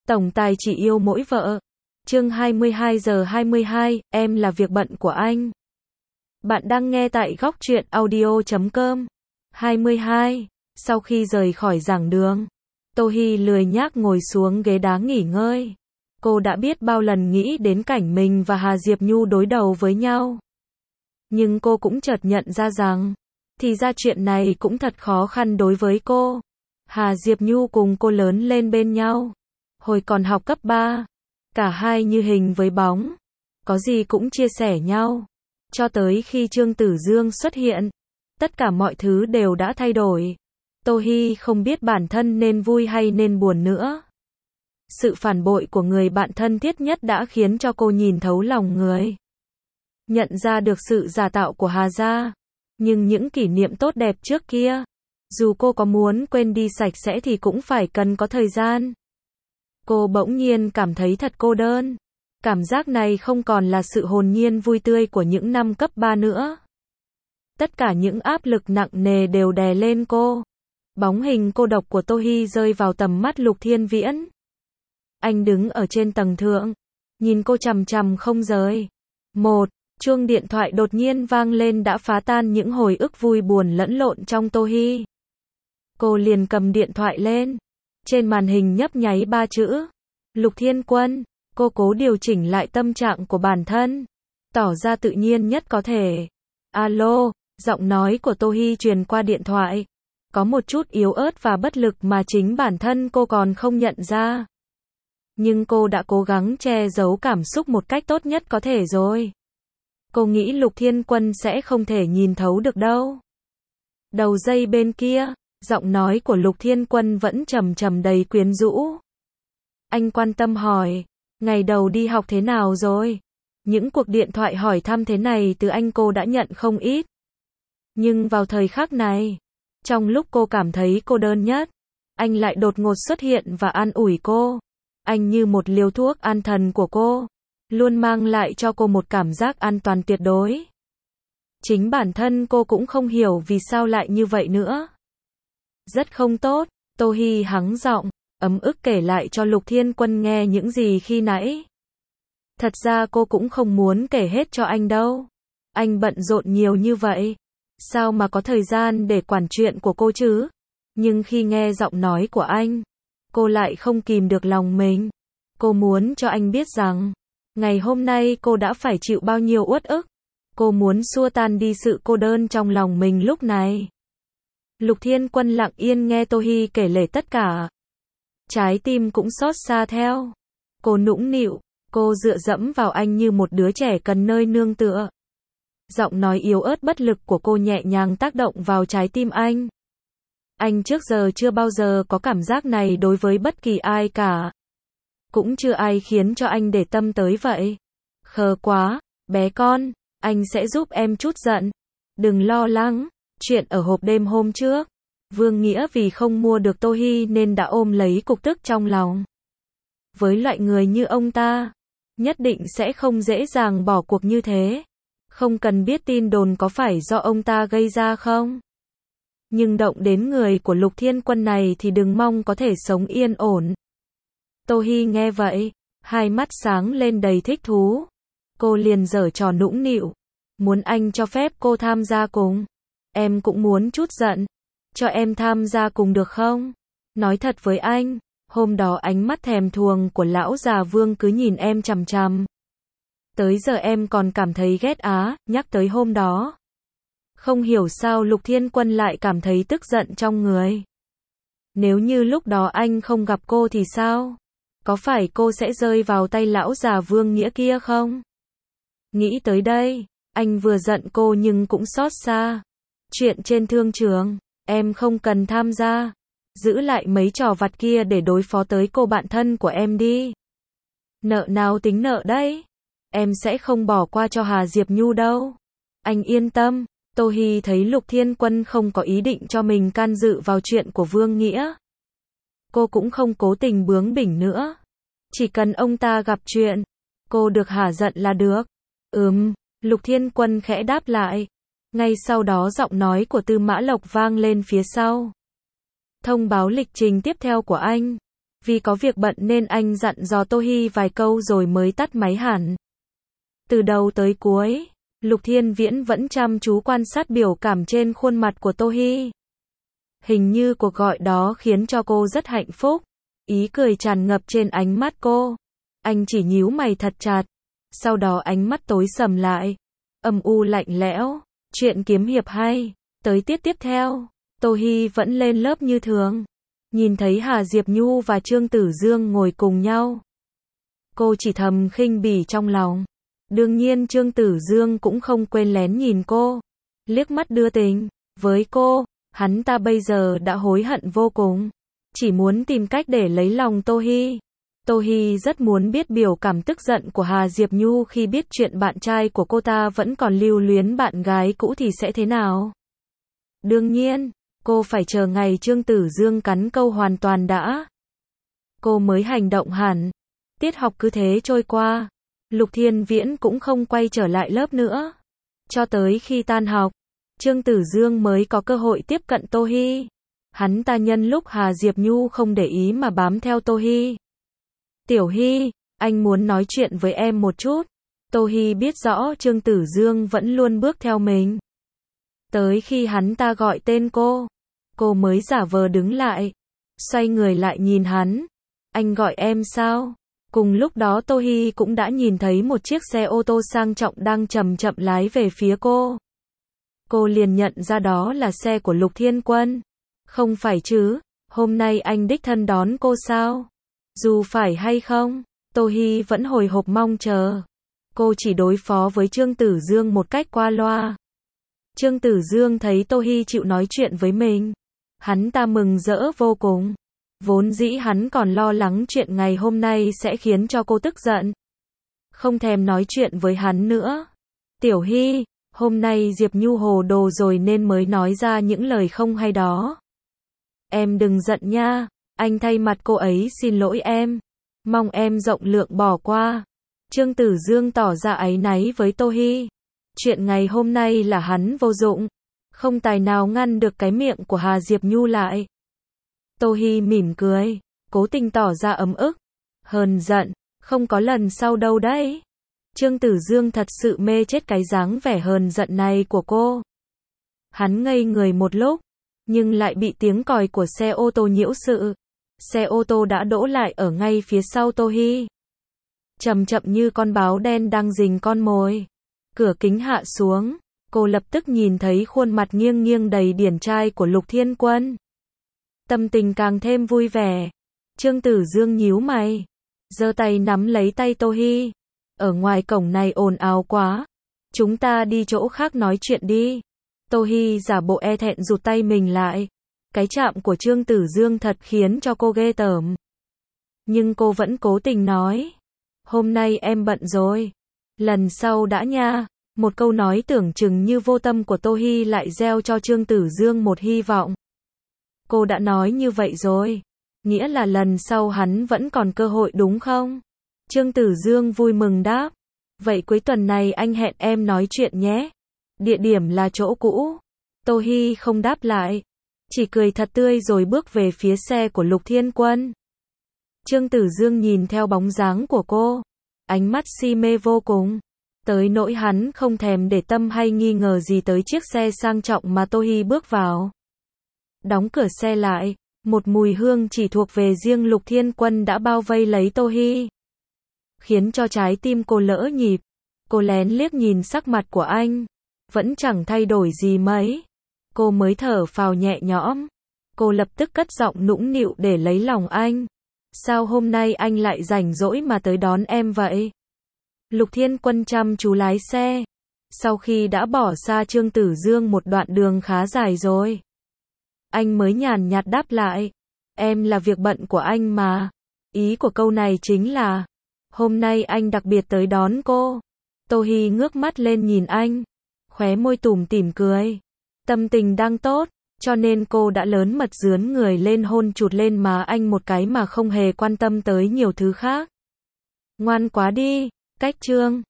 Tổng tài chỉ yêu mỗi vợ. Chương 22:22, em là việc bận của anh. Bạn đang nghe tại góc truyện audio.com. 22. Sau khi rời khỏi giảng đường, Tô Hi lười nhác ngồi xuống ghế đá nghỉ ngơi. Cô đã biết bao lần nghĩ đến cảnh mình và Hà Diệp Nhu đối đầu với nhau. Nhưng cô cũng chợt nhận ra rằng, thì ra chuyện này cũng thật khó khăn đối với cô. Hà Diệp Nhu cùng cô lớn lên bên nhau. Hồi còn học cấp 3, cả hai như hình với bóng, có gì cũng chia sẻ nhau. Cho tới khi Trương Tử Dương xuất hiện, tất cả mọi thứ đều đã thay đổi. Tô Hi không biết bản thân nên vui hay nên buồn nữa. Sự phản bội của người bạn thân thiết nhất đã khiến cho cô nhìn thấu lòng người. Nhận ra được sự giả tạo của Hà gia. Nhưng những kỷ niệm tốt đẹp trước kia, dù cô có muốn quên đi sạch sẽ thì cũng phải cần có thời gian. Cô bỗng nhiên cảm thấy thật cô đơn. Cảm giác này không còn là sự hồn nhiên vui tươi của những năm cấp 3 nữa. Tất cả những áp lực nặng nề đều đè lên cô. Bóng hình cô độc của Tô Hi rơi vào tầm mắt Lục Thiên Viễn. Anh đứng ở trên tầng thượng, nhìn cô chằm chằm không rời. Chuông điện thoại đột nhiên vang lên đã phá tan những hồi ức vui buồn lẫn lộn trong Tô Hi. Cô liền cầm điện thoại lên. Trên màn hình nhấp nháy 3 chữ. Lục Thiên Quân. Cô cố điều chỉnh lại tâm trạng của bản thân, tỏ ra tự nhiên nhất có thể. Alo, giọng nói của Tô Hi truyền qua điện thoại. Có một chút yếu ớt và bất lực mà chính bản thân cô còn không nhận ra. Nhưng cô đã cố gắng che giấu cảm xúc một cách tốt nhất có thể rồi. Cô nghĩ Lục Thiên Quân sẽ không thể nhìn thấu được đâu. Đầu dây bên kia, giọng nói của Lục Thiên Quân vẫn trầm trầm đầy quyến rũ. Anh quan tâm hỏi, ngày đầu đi học thế nào rồi? Những cuộc điện thoại hỏi thăm thế này từ anh cô đã nhận không ít. Nhưng vào thời khắc này, trong lúc cô cảm thấy cô đơn nhất, anh lại đột ngột xuất hiện và an ủi cô. Anh như một liều thuốc an thần của cô, luôn mang lại cho cô một cảm giác an toàn tuyệt đối. Chính bản thân cô cũng không hiểu vì sao lại như vậy nữa. Rất không tốt, Tô Hi hắng giọng, ấm ức kể lại cho Lục Thiên Quân nghe những gì khi nãy. Thật ra cô cũng không muốn kể hết cho anh đâu. Anh bận rộn nhiều như vậy, sao mà có thời gian để quản chuyện của cô chứ? Nhưng khi nghe giọng nói của anh, cô lại không kìm được lòng mình. Cô muốn cho anh biết rằng, ngày hôm nay cô đã phải chịu bao nhiêu uất ức. Cô muốn xua tan đi sự cô đơn trong lòng mình lúc này. Lục Thiên Quân lặng yên nghe Tô Hi kể lể tất cả. Trái tim cũng xót xa theo. Cô nũng nịu, cô dựa dẫm vào anh như một đứa trẻ cần nơi nương tựa. Giọng nói yếu ớt bất lực của cô nhẹ nhàng tác động vào trái tim anh. Anh trước giờ chưa bao giờ có cảm giác này đối với bất kỳ ai cả. Cũng chưa ai khiến cho anh để tâm tới vậy. Khờ quá, bé con, anh sẽ giúp em chút giận. Đừng lo lắng, chuyện ở hộp đêm hôm trước. Vương Nghĩa vì không mua được Tô Hi nên đã ôm lấy cục tức trong lòng. Với loại người như ông ta, nhất định sẽ không dễ dàng bỏ cuộc như thế. Không cần biết tin đồn có phải do ông ta gây ra không. Nhưng động đến người của Lục Thiên Quân này thì đừng mong có thể sống yên ổn. Tô Hi nghe vậy, hai mắt sáng lên đầy thích thú. Cô liền giở trò nũng nịu, muốn anh cho phép cô tham gia cùng. Em cũng muốn chút giận. Cho em tham gia cùng được không? Nói thật với anh, hôm đó ánh mắt thèm thuồng của lão già Vương cứ nhìn em chằm chằm. Tới giờ em còn cảm thấy ghét á, nhắc tới hôm đó. Không hiểu sao Lục Thiên Quân lại cảm thấy tức giận trong người. Nếu như lúc đó anh không gặp cô thì sao? Có phải cô sẽ rơi vào tay lão già Vương Nghĩa kia không? Nghĩ tới đây, anh vừa giận cô nhưng cũng xót xa. Chuyện trên thương trường, em không cần tham gia. Giữ lại mấy trò vặt kia để đối phó tới cô bạn thân của em đi. Nợ nào tính nợ đấy. Em sẽ không bỏ qua cho Hà Diệp Nhu đâu. Anh yên tâm. Tô Hi thấy Lục Thiên Quân không có ý định cho mình can dự vào chuyện của Vương Nghĩa. Cô cũng không cố tình bướng bỉnh nữa. Chỉ cần ông ta gặp chuyện, cô được hả giận là được. Lục Thiên Quân khẽ đáp lại. Ngay sau đó giọng nói của Tư Mã Lộc vang lên phía sau. Thông báo lịch trình tiếp theo của anh. Vì có việc bận nên anh dặn dò Tô Hi vài câu rồi mới tắt máy hẳn. Từ đầu tới cuối, Lục Thiên Viễn vẫn chăm chú quan sát biểu cảm trên khuôn mặt của Tô Hi. Hình như cuộc gọi đó khiến cho cô rất hạnh phúc. Ý cười tràn ngập trên ánh mắt cô. Anh chỉ nhíu mày thật chặt. Sau đó ánh mắt tối sầm lại. Âm u lạnh lẽo. Chuyện kiếm hiệp hay. Tới tiết tiếp theo, Tô Hi vẫn lên lớp như thường. Nhìn thấy Hà Diệp Nhu và Trương Tử Dương ngồi cùng nhau. Cô chỉ thầm khinh bỉ trong lòng. Đương nhiên Trương Tử Dương cũng không quên lén nhìn cô. Liếc mắt đưa tình. Với cô, hắn ta bây giờ đã hối hận vô cùng. Chỉ muốn tìm cách để lấy lòng Tô Hi. Tô Hi rất muốn biết biểu cảm tức giận của Hà Diệp Nhu khi biết chuyện bạn trai của cô ta vẫn còn lưu luyến bạn gái cũ thì sẽ thế nào. Đương nhiên, cô phải chờ ngày Trương Tử Dương cắn câu hoàn toàn đã. Cô mới hành động hẳn. Tiết học cứ thế trôi qua. Lục Thiên Viễn cũng không quay trở lại lớp nữa. Cho tới khi tan học, Trương Tử Dương mới có cơ hội tiếp cận Tô Hi. Hắn ta nhân lúc Hà Diệp Nhu không để ý mà bám theo Tô Hi. Tiểu Hi, anh muốn nói chuyện với em một chút. Tô Hi biết rõ Trương Tử Dương vẫn luôn bước theo mình. Tới khi hắn ta gọi tên cô mới giả vờ đứng lại. Xoay người lại nhìn hắn. Anh gọi em sao? Cùng lúc đó Tô Hi cũng đã nhìn thấy một chiếc xe ô tô sang trọng đang chậm chậm lái về phía cô. Cô liền nhận ra đó là xe của Lục Thiên Quân. Không phải chứ, hôm nay anh đích thân đón cô sao? Dù phải hay không, Tô Hi vẫn hồi hộp mong chờ. Cô chỉ đối phó với Trương Tử Dương một cách qua loa. Trương Tử Dương thấy Tô Hi chịu nói chuyện với mình. Hắn ta mừng rỡ vô cùng. Vốn dĩ hắn còn lo lắng chuyện ngày hôm nay sẽ khiến cho cô tức giận. Không thèm nói chuyện với hắn nữa. Tiểu Hi, hôm nay Diệp Nhu hồ đồ rồi nên mới nói ra những lời không hay đó. Em đừng giận nha, anh thay mặt cô ấy xin lỗi em. Mong em rộng lượng bỏ qua. Trương Tử Dương tỏ ra áy náy với Tô Hi. Chuyện ngày hôm nay là hắn vô dụng. Không tài nào ngăn được cái miệng của Hà Diệp Nhu lại. Tô Hi mỉm cười, cố tình tỏ ra ấm ức. Hờn giận, không có lần sau đâu đấy. Trương Tử Dương thật sự mê chết cái dáng vẻ hờn giận này của cô. Hắn ngây người một lúc, nhưng lại bị tiếng còi của xe ô tô nhiễu sự. Xe ô tô đã đỗ lại ở ngay phía sau Tô Hi. Chậm chậm như con báo đen đang rình con mồi. Cửa kính hạ xuống, cô lập tức nhìn thấy khuôn mặt nghiêng nghiêng đầy điển trai của Lục Thiên Quân. Tâm tình càng thêm vui vẻ. Trương Tử Dương nhíu mày, giơ tay nắm lấy tay Tô Hi. Ở ngoài cổng này ồn ào quá. Chúng ta đi chỗ khác nói chuyện đi. Tô Hi giả bộ e thẹn rụt tay mình lại. Cái chạm của Trương Tử Dương thật khiến cho cô ghê tởm. Nhưng cô vẫn cố tình nói. Hôm nay em bận rồi. Lần sau đã nha. Một câu nói tưởng chừng như vô tâm của Tô Hi lại gieo cho Trương Tử Dương một hy vọng. Cô đã nói như vậy rồi. Nghĩa là lần sau hắn vẫn còn cơ hội đúng không? Trương Tử Dương vui mừng đáp. Vậy cuối tuần này anh hẹn em nói chuyện nhé. Địa điểm là chỗ cũ. Tô Hi không đáp lại. Chỉ cười thật tươi rồi bước về phía xe của Lục Thiên Quân. Trương Tử Dương nhìn theo bóng dáng của cô. Ánh mắt si mê vô cùng. Tới nỗi hắn không thèm để tâm hay nghi ngờ gì tới chiếc xe sang trọng mà Tô Hi bước vào. Đóng cửa xe lại. Một mùi hương chỉ thuộc về riêng Lục Thiên Quân đã bao vây lấy Tô Hi. Khiến cho trái tim cô lỡ nhịp. Cô lén liếc nhìn sắc mặt của anh. Vẫn chẳng thay đổi gì mấy. Cô mới thở phào nhẹ nhõm. Cô lập tức cất giọng nũng nịu để lấy lòng anh. Sao hôm nay anh lại rảnh rỗi mà tới đón em vậy? Lục Thiên Quân chăm chú lái xe. Sau khi đã bỏ xa Trương Tử Dương một đoạn đường khá dài rồi, anh mới nhàn nhạt đáp lại. Em là việc bận của anh mà. Ý của câu này chính là hôm nay anh đặc biệt tới đón cô. Tô Hi ngước mắt lên nhìn anh. Khóe môi tủm tỉm cười. Tâm tình đang tốt, cho nên cô đã lớn mật dướn người lên hôn chụt lên má anh một cái mà không hề quan tâm tới nhiều thứ khác. Ngoan quá đi, cách Trương